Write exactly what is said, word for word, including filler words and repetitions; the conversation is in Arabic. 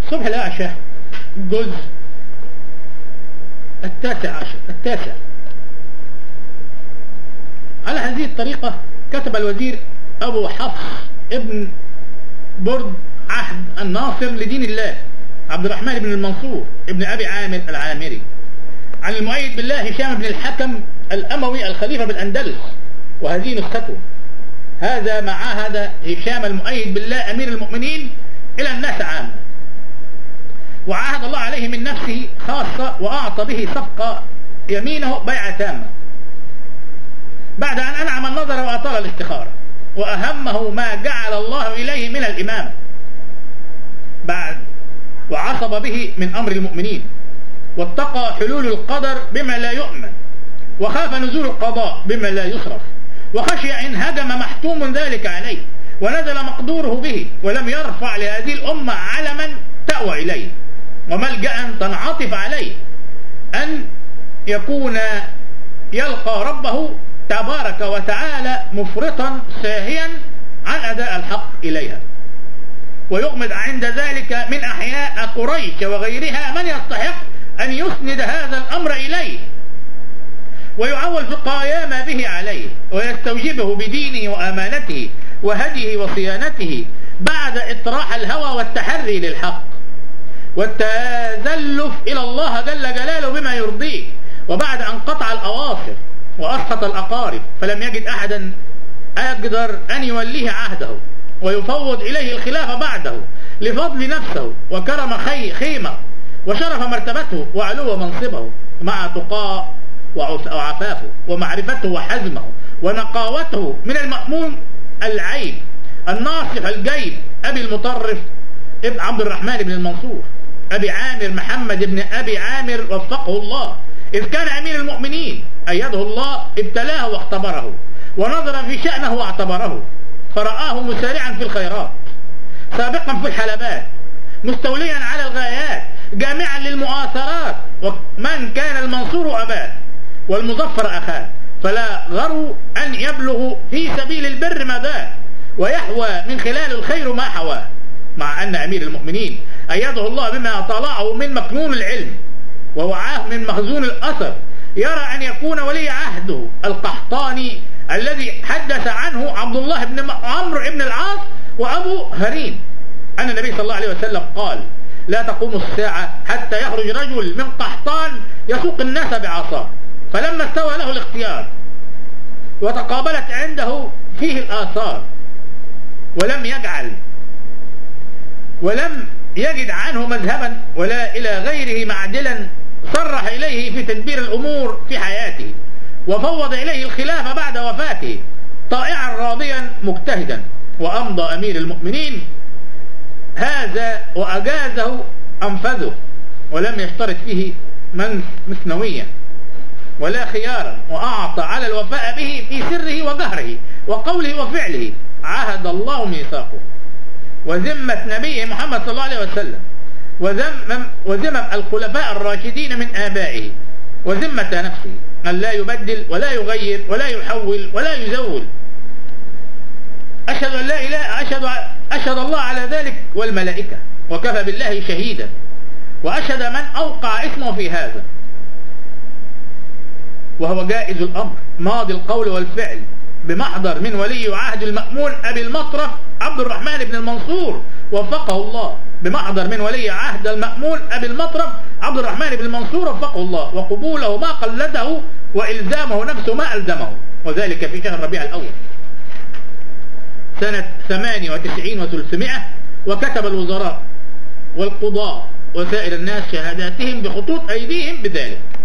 صبح الأعشى الجزء التاسع عشر التاسع. على هذه الطريقة كتب الوزير أبو حفص ابن برد عهد الناصر لدين الله عبد الرحمن بن المنصور ابن أبي عامر العامري عن المؤيد بالله هشام بن الحكم الأموي الخليفة بالأندلس، وهذه نسخته. هذا ما عاهد هشام المؤيد بالله أمير المؤمنين إلى الناس عامة، وعاهد الله عليه من نفسه خاصة، وأعطى به صفقة يمينه بيعة تامة بعد أن أنعم النظر وأطال الاستخارة، وأهمه ما جعل الله إليه من الإمامة بعد، وعصب به من أمر المؤمنين، واتقى حلول القدر بما لا يؤمن، وخاف نزول القضاء بما لا يصرف، وخشي إن هجم محتوم ذلك عليه ونزل مقدوره به، ولم يرفع لهذه الأمة علما تأوى إليه وملجأ تنعطف عليه، أن يكون يلقى ربه تبارك وتعالى مفرطا ساهيا عن أداء الحق إليها، ويغمد عند ذلك من أحياء قريش وغيرها من يستحق أن يسند هذا الأمر إليه، ويعول في القيام به عليه، ويستوجبه بدينه وأمانته وهديه وصيانته بعد إطراح الهوى والتحري للحق والتذلف إلى الله جل جلاله بما يرضيه، وبعد أن قطع الأواصر وأسقط الأقارب، فلم يجد أحدا أقدر أن يوليه عهده ويفوض إليه الخلافة بعده لفضل نفسه وكرم خيمه وشرف مرتبته وعلو منصبه، مع تقاء وعفافه ومعرفته وحزمه ونقاوته من المأمون العيب الناصح الجيب أبي المطرف ابن عبد الرحمن بن المنصور أبي عامر محمد بن أبي عامر وفقه الله، إذ كان أمير المؤمنين أيده الله ابتلاه واختبره، ونظر في شأنه واعتبره، فرآه مسارعا في الخيرات، سابقا في الحلبات، مستوليا على الغايات، جامعا للمؤاثرات، ومن كان المنصور أباه والمظفر أخاه، فلا غروا أن يبلغ في سبيل البر مداه، ويحوى من خلال الخير ما حواه، مع أن أمير المؤمنين أيده الله بما طلعه من مكنون العلم ووعاه من مخزون الأثر، يرى أن يكون ولي عهده القحطاني الذي حدث عنه عبد الله بن عمرو بن العاص وأبو هرين أن النبي صلى الله عليه وسلم قال: لا تقوم الساعة حتى يخرج رجل من قحطان يسوق الناس بعصاه. فلما استوى له الاختيار وتقابلت عنده فيه الآثار، ولم يجعل ولم يجد عنه مذهبا ولا إلى غيره معدلا، صرح إليه في تدبير الأمور في حياته، وفوض إليه الخلافة بعد وفاته، طائعا راضيا مجتهدا، وأمضى أمير المؤمنين هذا وأجازه أنفذه، ولم يشترط فيه من مثنويا ولا خيارا، وأعطى على الوفاء به في سره وجهره وقوله وفعله، عهد الله ميثاقه وذمة نبيه محمد صلى الله عليه وسلم، وذمم, وذمم الخلفاء الراشدين من آبائه، وذمة نفسه أن لا يبدل ولا يغير ولا يحول ولا يزول. أشهد أن لا إله أشهد, أشهد الله على ذلك والملائكة، وكفى بالله شهيدا، وأشهد من أوقع اسمه في هذا، وهو جائز الأمر ماضي القول والفعل بمحضر من ولي عهد المأمون أبي المطرف عبد الرحمن بن المنصور وفقه الله، بمحضر من ولي عهد المأمون أبي المطرف عبد الرحمن بن المنصور وفقه الله، وقبوله ما قلده وإلزامه نفسه ما ألزمه، وذلك في شهر ربيع الأول سنة ثمانية وتسعين وثلاثمائة. وكتب الوزراء والقضاء وسائر الناس شهاداتهم بخطوط أيديهم بذلك.